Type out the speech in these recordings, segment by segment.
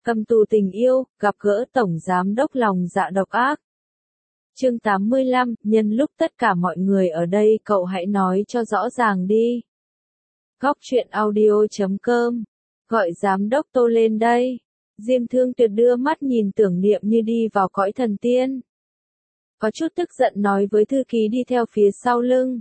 Cầm tù tình yêu, gặp gỡ tổng giám đốc lòng dạ độc ác. Chương 85, nhân lúc tất cả mọi người ở đây cậu hãy nói cho rõ ràng đi. Góc truyện audio.com. Gọi giám đốc Tô lên đây. Diêm Thương Tuyệt đưa mắt nhìn Tưởng Niệm như đi vào cõi thần tiên. Có chút tức giận nói với thư ký đi theo phía sau lưng.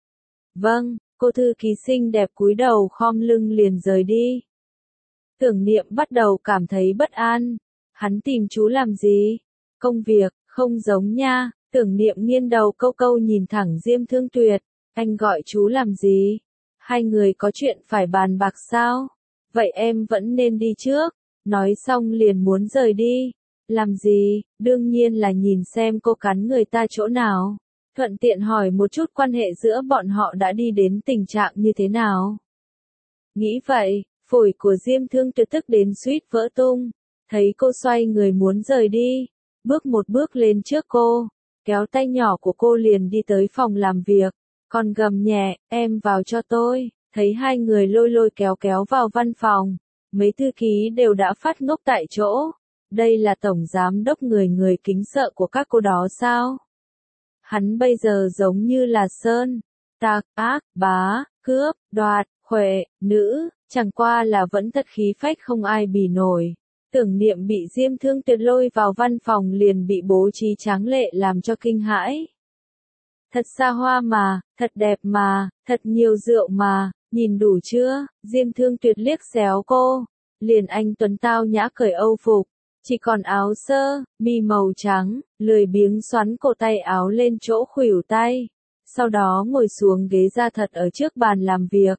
Vâng, cô thư ký xinh đẹp cúi đầu khom lưng liền rời đi. Tưởng Niệm bắt đầu cảm thấy bất an. Hắn tìm chú làm gì? Công việc, không giống nha. Tưởng Niệm nghiêng đầu câu câu nhìn thẳng Diêm Thương Tuyệt. Anh gọi chú làm gì? Hai người có chuyện phải bàn bạc sao? Vậy em vẫn nên đi trước. Nói xong liền muốn rời đi. Làm gì? Đương nhiên là nhìn xem cô cắn người ta chỗ nào. Thuận tiện hỏi một chút quan hệ giữa bọn họ đã đi đến tình trạng như thế nào. Nghĩ vậy, phổi của Diêm Thương Tuyệt tức đến suýt vỡ tung. Thấy cô xoay người muốn rời đi. Bước một bước lên trước cô. Kéo tay nhỏ của cô liền đi tới phòng làm việc. Còn gầm nhẹ, em vào cho tôi. Thấy hai người lôi lôi kéo kéo vào văn phòng. Mấy thư ký đều đã phát ngốc tại chỗ. Đây là tổng giám đốc người người kính sợ của các cô đó sao? Hắn bây giờ giống như là sơn, tạc, ác, bá, cướp, đoạt, khuệ, nữ, chẳng qua là vẫn thật khí phách không ai bì nổi. Tưởng Niệm bị Diêm Thương Tuyệt lôi vào văn phòng liền bị bố trí tráng lệ làm cho kinh hãi. Thật xa hoa mà, thật đẹp mà, thật nhiều rượu mà, nhìn đủ chưa? Diêm Thương Tuyệt liếc xéo cô. Liền anh tuấn tao nhã cởi âu phục. Chỉ còn áo sơ, mi màu trắng, lười biếng xoắn cổ tay áo lên chỗ khuỷu tay. Sau đó ngồi xuống ghế da thật ở trước bàn làm việc.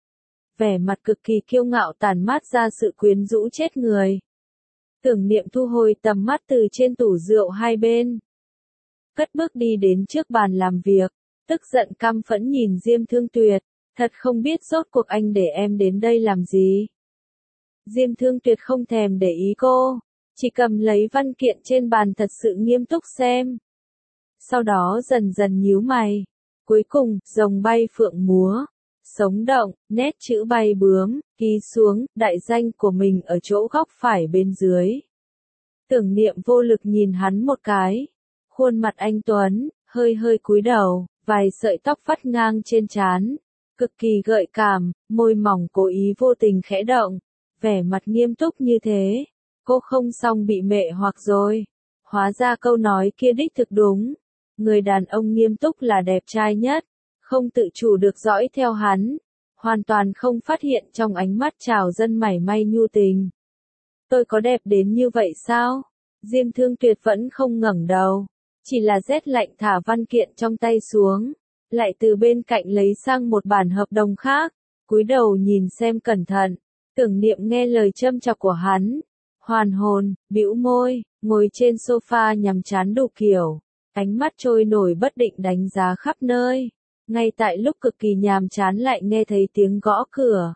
Vẻ mặt cực kỳ kiêu ngạo tản mát ra sự quyến rũ chết người. Tưởng Niệm thu hồi tầm mắt từ trên tủ rượu hai bên. Cất bước đi đến trước bàn làm việc, tức giận căm phẫn nhìn Diêm Thương Tuyệt. Thật không biết rốt cuộc anh để em đến đây làm gì. Diêm Thương Tuyệt không thèm để ý cô. Chỉ cầm lấy văn kiện trên bàn thật sự nghiêm túc xem. Sau đó dần dần nhíu mày. Cuối cùng, rồng bay phượng múa. Sống động, nét chữ bay bướm, ký xuống, đại danh của mình ở chỗ góc phải bên dưới. Tưởng Niệm vô lực nhìn hắn một cái. Khuôn mặt anh tuấn, hơi hơi cúi đầu, vài sợi tóc vắt ngang trên trán. Cực kỳ gợi cảm, môi mỏng cố ý vô tình khẽ động. Vẻ mặt nghiêm túc như thế. Cô không xong bị mệ hoặc rồi. Hóa ra câu nói kia đích thực đúng. Người đàn ông nghiêm túc là đẹp trai nhất. Không tự chủ được dõi theo hắn. Hoàn toàn không phát hiện trong ánh mắt trào dân mảy may nhu tình. Tôi có đẹp đến như vậy sao? Diêm Thương Tuyệt vẫn không ngẩng đầu. Chỉ là rét lạnh thả văn kiện trong tay xuống. Lại từ bên cạnh lấy sang một bản hợp đồng khác. Cúi đầu nhìn xem cẩn thận. Tưởng Niệm nghe lời châm chọc của hắn. Hoàn hồn, bĩu môi, ngồi trên sofa nhằm chán đủ kiểu. Ánh mắt trôi nổi bất định đánh giá khắp nơi. Ngay tại lúc cực kỳ nhàm chán lại nghe thấy tiếng gõ cửa.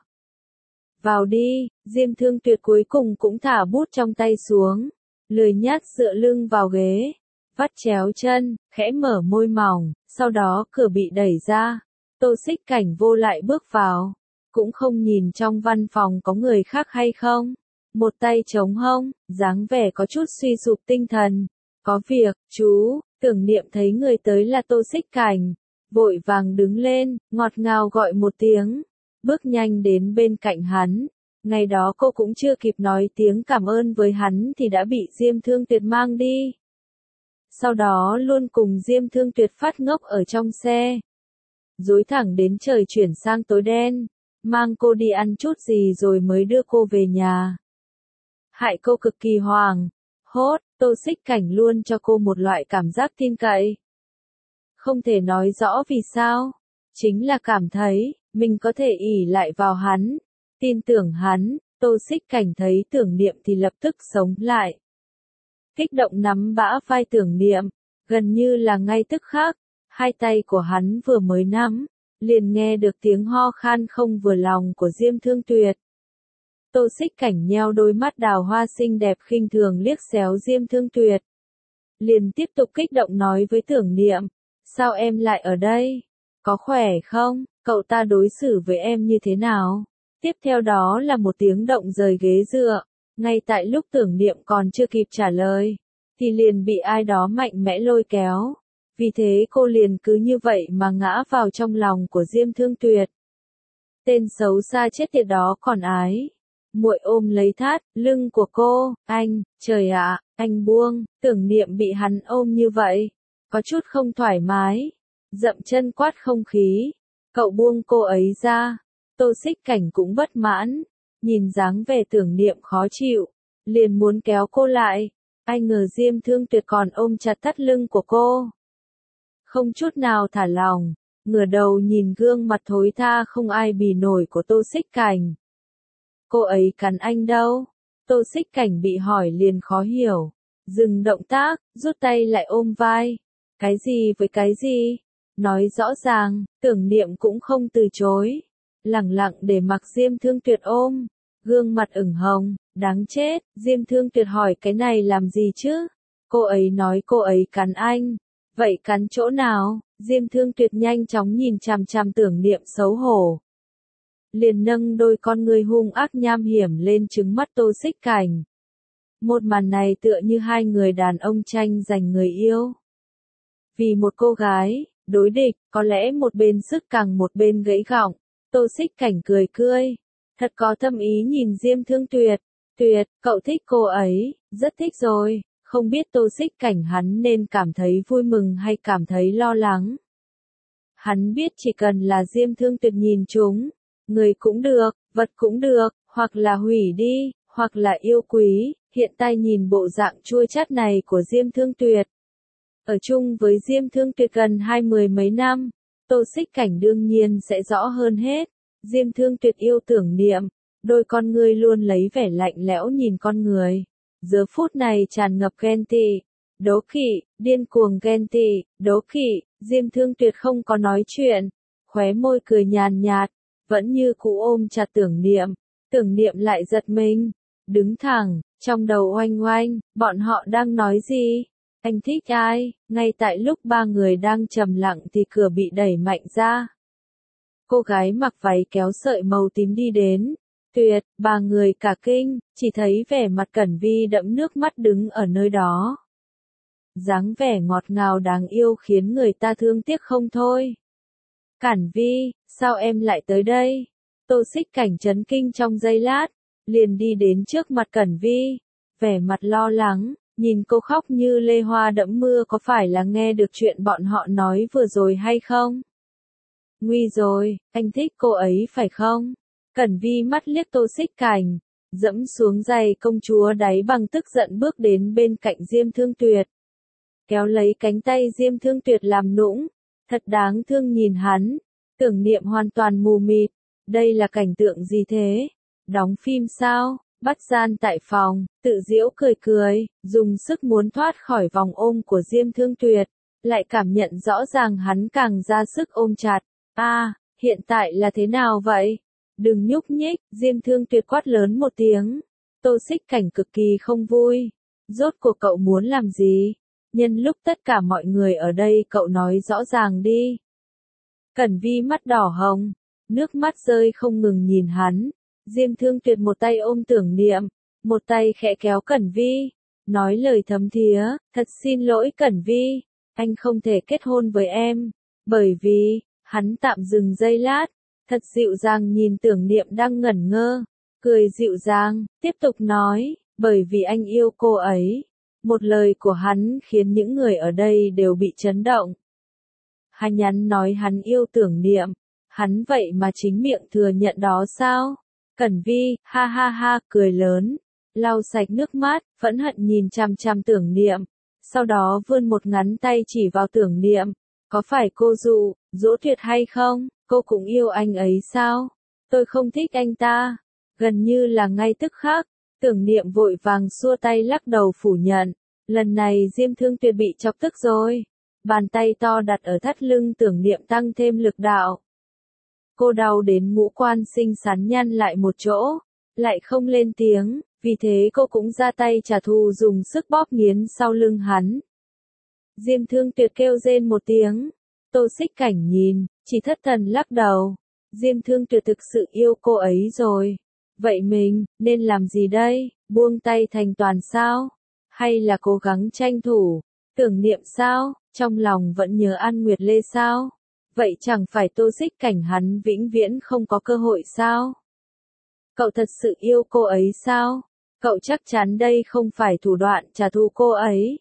Vào đi, Diêm Thương Tuyệt cuối cùng cũng thả bút trong tay xuống. Lười nhác dựa lưng vào ghế. Vắt chéo chân, khẽ mở môi mỏng, sau đó cửa bị đẩy ra. Tô Xích Cảnh vô lại bước vào. Cũng không nhìn trong văn phòng có người khác hay không. Một tay chống hông, dáng vẻ có chút suy sụp tinh thần. Có việc, chú. Tưởng Niệm thấy người tới là Tô Xích Cảnh. Vội vàng đứng lên, ngọt ngào gọi một tiếng. Bước nhanh đến bên cạnh hắn. Ngày đó cô cũng chưa kịp nói tiếng cảm ơn với hắn thì đã bị Diêm Thương Tuyệt mang đi. Sau đó luôn cùng Diêm Thương Tuyệt phát ngốc ở trong xe. Dối thẳng đến trời chuyển sang tối đen. Mang cô đi ăn chút gì rồi mới đưa cô về nhà. Hại cô cực kỳ hoảng hốt, Tô Xích Cảnh luôn cho cô một loại cảm giác tin cậy. Không thể nói rõ vì sao, chính là cảm thấy, mình có thể ỷ lại vào hắn, tin tưởng hắn. Tô Xích Cảnh thấy Tưởng Niệm thì lập tức sống lại. Kích động nắm bả vai Tưởng Niệm, gần như là ngay tức khắc, hai tay của hắn vừa mới nắm, liền nghe được tiếng ho khan không vừa lòng của Diêm Thương Tuyệt. Tô Xích Cảnh nheo đôi mắt đào hoa xinh đẹp khinh thường liếc xéo Diêm Thương Tuyệt. Liền tiếp tục kích động nói với Tưởng Niệm, sao em lại ở đây? Có khỏe không? Cậu ta đối xử với em như thế nào? Tiếp theo đó là một tiếng động rời ghế dựa. Ngay tại lúc Tưởng Niệm còn chưa kịp trả lời, thì liền bị ai đó mạnh mẽ lôi kéo. Vì thế cô liền cứ như vậy mà ngã vào trong lòng của Diêm Thương Tuyệt. Tên xấu xa chết tiệt đó còn ái. Muội ôm lấy thắt lưng của cô, anh, trời ạ, anh buông. Tưởng Niệm bị hắn ôm như vậy, có chút không thoải mái, dậm chân quát không khí. Cậu buông cô ấy ra. Tô Xích Cảnh cũng bất mãn, nhìn dáng vẻ Tưởng Niệm khó chịu, liền muốn kéo cô lại. Ai ngờ Diêm Thương Tuyệt còn ôm chặt thắt lưng của cô, không chút nào thả lỏng, ngửa đầu nhìn gương mặt thối tha không ai bì nổi của Tô Xích Cảnh. Cô ấy cắn anh đâu? Tô Xích Cảnh bị hỏi liền khó hiểu, dừng động tác, rút tay lại ôm vai. Cái gì với cái gì? Nói rõ ràng. Tưởng Niệm cũng không từ chối, lẳng lặng để mặc Diêm Thương Tuyệt ôm, gương mặt ửng hồng. Đáng chết, Diêm Thương Tuyệt hỏi cái này làm gì chứ? Cô ấy nói cô ấy cắn anh. Vậy cắn chỗ nào? Diêm Thương Tuyệt nhanh chóng nhìn chằm chằm Tưởng Niệm xấu hổ, liền nâng đôi con ngươi hung ác nham hiểm lên trừng mắt Tô Xích Cảnh. Một màn này tựa như hai người đàn ông tranh giành người yêu. Vì một cô gái, đối địch, có lẽ một bên sức càng một bên gãy gọng. Tô Xích Cảnh cười cười, thật có thâm ý nhìn Diêm Thương Tuyệt. Tuyệt, cậu thích cô ấy, rất thích rồi. Không biết Tô Xích Cảnh hắn nên cảm thấy vui mừng hay cảm thấy lo lắng. Hắn biết chỉ cần là Diêm Thương Tuyệt nhìn chúng, người cũng được, vật cũng được, hoặc là hủy đi, hoặc là yêu quý. Hiện tại nhìn bộ dạng chua chát này của Diêm Thương Tuyệt, ở chung với Diêm Thương Tuyệt gần 20 mấy năm, Tô Xích Cảnh đương nhiên sẽ rõ hơn hết. Diêm Thương Tuyệt yêu Tưởng Niệm, đôi con ngươi luôn lấy vẻ lạnh lẽo nhìn con người. Giờ phút này tràn ngập ghen tị, đố kỵ, điên cuồng ghen tị, đố kỵ. Diêm Thương Tuyệt không có nói chuyện, khóe môi cười nhàn nhạt, vẫn như cũ ôm chặt Tưởng Niệm. Tưởng Niệm lại giật mình, đứng thẳng, trong đầu oanh oanh, bọn họ đang nói gì? Anh thích ai? Ngay tại lúc ba người đang trầm lặng thì cửa bị đẩy mạnh ra. Cô gái mặc váy kéo sợi màu tím đi đến. Tuyệt, ba người cả kinh, chỉ thấy vẻ mặt Cẩn Vi đẫm nước mắt đứng ở nơi đó. Dáng vẻ ngọt ngào đáng yêu khiến người ta thương tiếc không thôi. Cẩn Vi, sao em lại tới đây? Tô Xích Cảnh chấn kinh trong giây lát, liền đi đến trước mặt Cẩn Vi, vẻ mặt lo lắng, nhìn cô khóc như lê hoa đẫm mưa, có phải là nghe được chuyện bọn họ nói vừa rồi hay không? Nguy rồi, anh thích cô ấy phải không? Cẩn Vi mắt liếc Tô Xích Cảnh, dẫm xuống giày công chúa đáy bằng tức giận bước đến bên cạnh Diêm Thương Tuyệt, kéo lấy cánh tay Diêm Thương Tuyệt làm nũng, thật đáng thương nhìn hắn. Tưởng Niệm hoàn toàn mù mịt, đây là cảnh tượng gì thế? Đóng phim sao? Bắt gian tại phòng, tự giễu cười cười, dùng sức muốn thoát khỏi vòng ôm của Diêm Thương Tuyệt, lại cảm nhận rõ ràng hắn càng ra sức ôm chặt. Hiện tại là thế nào vậy? Đừng nhúc nhích, Diêm Thương Tuyệt quát lớn một tiếng. Tô Xích Cảnh cực kỳ không vui. Rốt cuộc cậu muốn làm gì? Nhân lúc tất cả mọi người ở đây cậu nói rõ ràng đi. Cẩn Vi mắt đỏ hồng, nước mắt rơi không ngừng nhìn hắn. Diêm Thương Tuyệt một tay ôm Tưởng Niệm, một tay khẽ kéo Cẩn Vi, nói lời thấm thía, thật xin lỗi Cẩn Vi, anh không thể kết hôn với em, bởi vì, hắn tạm dừng giây lát, thật dịu dàng nhìn Tưởng Niệm đang ngẩn ngơ, cười dịu dàng, tiếp tục nói, bởi vì anh yêu cô ấy. Một lời của hắn khiến những người ở đây đều bị chấn động. Hắn nhắn nói hắn yêu Tưởng Niệm, hắn vậy mà chính miệng thừa nhận đó sao? Cẩn Vi, ha ha ha, cười lớn, lau sạch nước mắt, phẫn hận nhìn chằm chằm Tưởng Niệm, sau đó vươn một ngón tay chỉ vào Tưởng Niệm, có phải cô dỗ Tuyệt hay không? Cô cũng yêu anh ấy sao? Tôi không thích anh ta. Gần như là ngay tức khắc, Tưởng Niệm vội vàng xua tay lắc đầu phủ nhận, lần này Diêm Thương Tuyệt bị chọc tức rồi. Bàn tay to đặt ở thắt lưng Tưởng Niệm tăng thêm lực đạo. Cô đau đến ngũ quan xinh xắn nhăn lại một chỗ, lại không lên tiếng, vì thế cô cũng ra tay trả thù dùng sức bóp nghiến sau lưng hắn. Diêm Thương Tuyệt kêu rên một tiếng, Tô Xích Cảnh nhìn, chỉ thất thần lắc đầu. Diêm Thương Tuyệt thực sự yêu cô ấy rồi. Vậy mình, nên làm gì đây? Buông tay thành toàn sao? Hay là cố gắng tranh thủ? Tưởng niệm sao? Trong lòng vẫn nhớ An Nguyệt Lê sao? Vậy chẳng phải Tô Xích Cảnh hắn vĩnh viễn không có cơ hội sao? Cậu thật sự yêu cô ấy sao? Cậu chắc chắn đây không phải thủ đoạn trả thù cô ấy.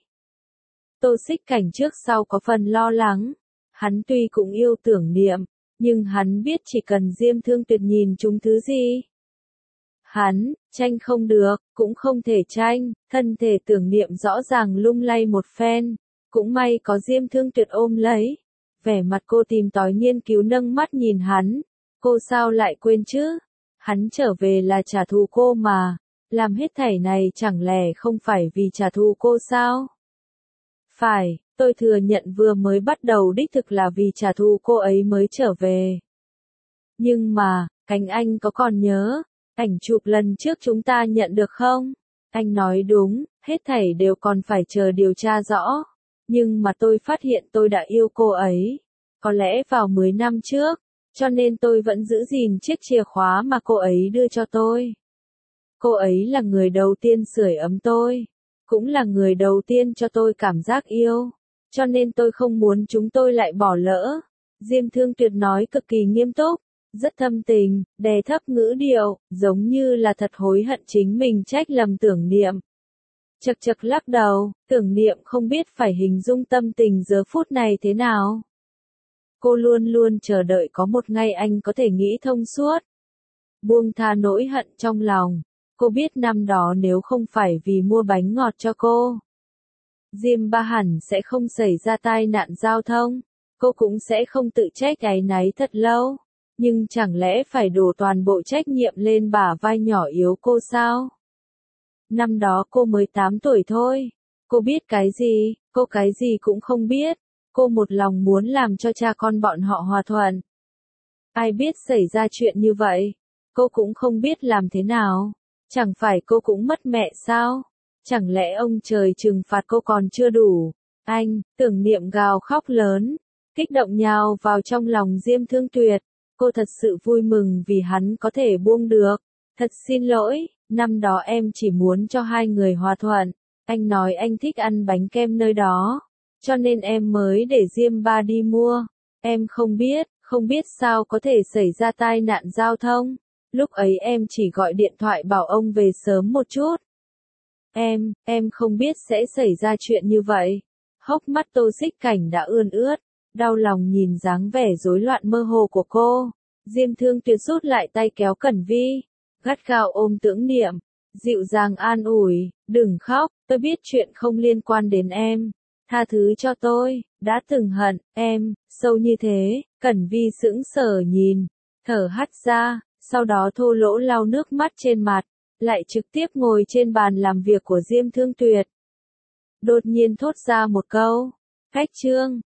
Tô Xích Cảnh trước sau có phần lo lắng. Hắn tuy cũng yêu tưởng niệm, nhưng hắn biết chỉ cần Diêm Thương Tuyệt nhìn chúng thứ gì. Hắn, tranh không được, cũng không thể tranh, thân thể tưởng niệm rõ ràng lung lay một phen. Cũng may có Diêm Thương Tuyệt ôm lấy. Vẻ mặt cô tìm tòi nghiên cứu nâng mắt nhìn hắn. Cô sao lại quên chứ? Hắn trở về là trả thù cô mà. Làm hết thảy này chẳng lẽ không phải vì trả thù cô sao? Phải, tôi thừa nhận vừa mới bắt đầu đích thực là vì trả thù cô ấy mới trở về. Nhưng mà, Cánh Anh có còn nhớ, ảnh chụp lần trước chúng ta nhận được không? Anh nói đúng, hết thảy đều còn phải chờ điều tra rõ. Nhưng mà tôi phát hiện tôi đã yêu cô ấy. Có lẽ vào 10 năm trước, cho nên tôi vẫn giữ gìn chiếc chìa khóa mà cô ấy đưa cho tôi. Cô ấy là người đầu tiên sưởi ấm tôi. Cũng là người đầu tiên cho tôi cảm giác yêu. Cho nên tôi không muốn chúng tôi lại bỏ lỡ. Diêm Thương Tuyệt nói cực kỳ nghiêm túc, rất thâm tình, đè thấp ngữ điệu, giống như là thật hối hận chính mình trách lầm tưởng niệm. Chật chật lắc đầu, tưởng niệm không biết phải hình dung tâm tình giờ phút này thế nào. Cô luôn luôn chờ đợi có một ngày anh có thể nghĩ thông suốt. Buông tha nỗi hận trong lòng. Cô biết năm đó nếu không phải vì mua bánh ngọt cho cô, Diêm Ba hẳn sẽ không xảy ra tai nạn giao thông. Cô cũng sẽ không tự trách áy náy thật lâu. Nhưng chẳng lẽ phải đổ toàn bộ trách nhiệm lên bả vai nhỏ yếu cô sao? Năm đó cô mới 8 tuổi thôi. Cô biết cái gì? Cô cái gì cũng không biết. Cô một lòng muốn làm cho cha con bọn họ hòa thuận. Ai biết xảy ra chuyện như vậy? Cô cũng không biết làm thế nào. Chẳng phải cô cũng mất mẹ sao? Chẳng lẽ ông trời trừng phạt cô còn chưa đủ? Anh, tưởng niệm gào khóc lớn, kích động nhào vào trong lòng Diêm Thương Tuyệt. Cô thật sự vui mừng vì hắn có thể buông được. Thật xin lỗi, năm đó em chỉ muốn cho hai người hòa thuận. Anh nói anh thích ăn bánh kem nơi đó. Cho nên em mới để Diêm Ba đi mua. Em không biết sao có thể xảy ra tai nạn giao thông. Lúc ấy em chỉ gọi điện thoại bảo ông về sớm một chút. Em không biết sẽ xảy ra chuyện như vậy. Hốc mắt Tô Xích Cảnh đã ươn ướt, đau lòng nhìn dáng vẻ rối loạn mơ hồ của cô. Diêm Thương Tuyệt rút lại tay kéo Cẩn Vi, gắt gao ôm tưởng niệm, dịu dàng an ủi, đừng khóc, tôi biết chuyện không liên quan đến em. Tha thứ cho tôi, đã từng hận, em, sâu như thế. Cẩn Vi sững sờ nhìn, thở hắt ra, sau đó thô lỗ lau nước mắt trên mặt, lại trực tiếp ngồi trên bàn làm việc của Diêm Thương Tuyệt. Đột nhiên thốt ra một câu, Cách Trương,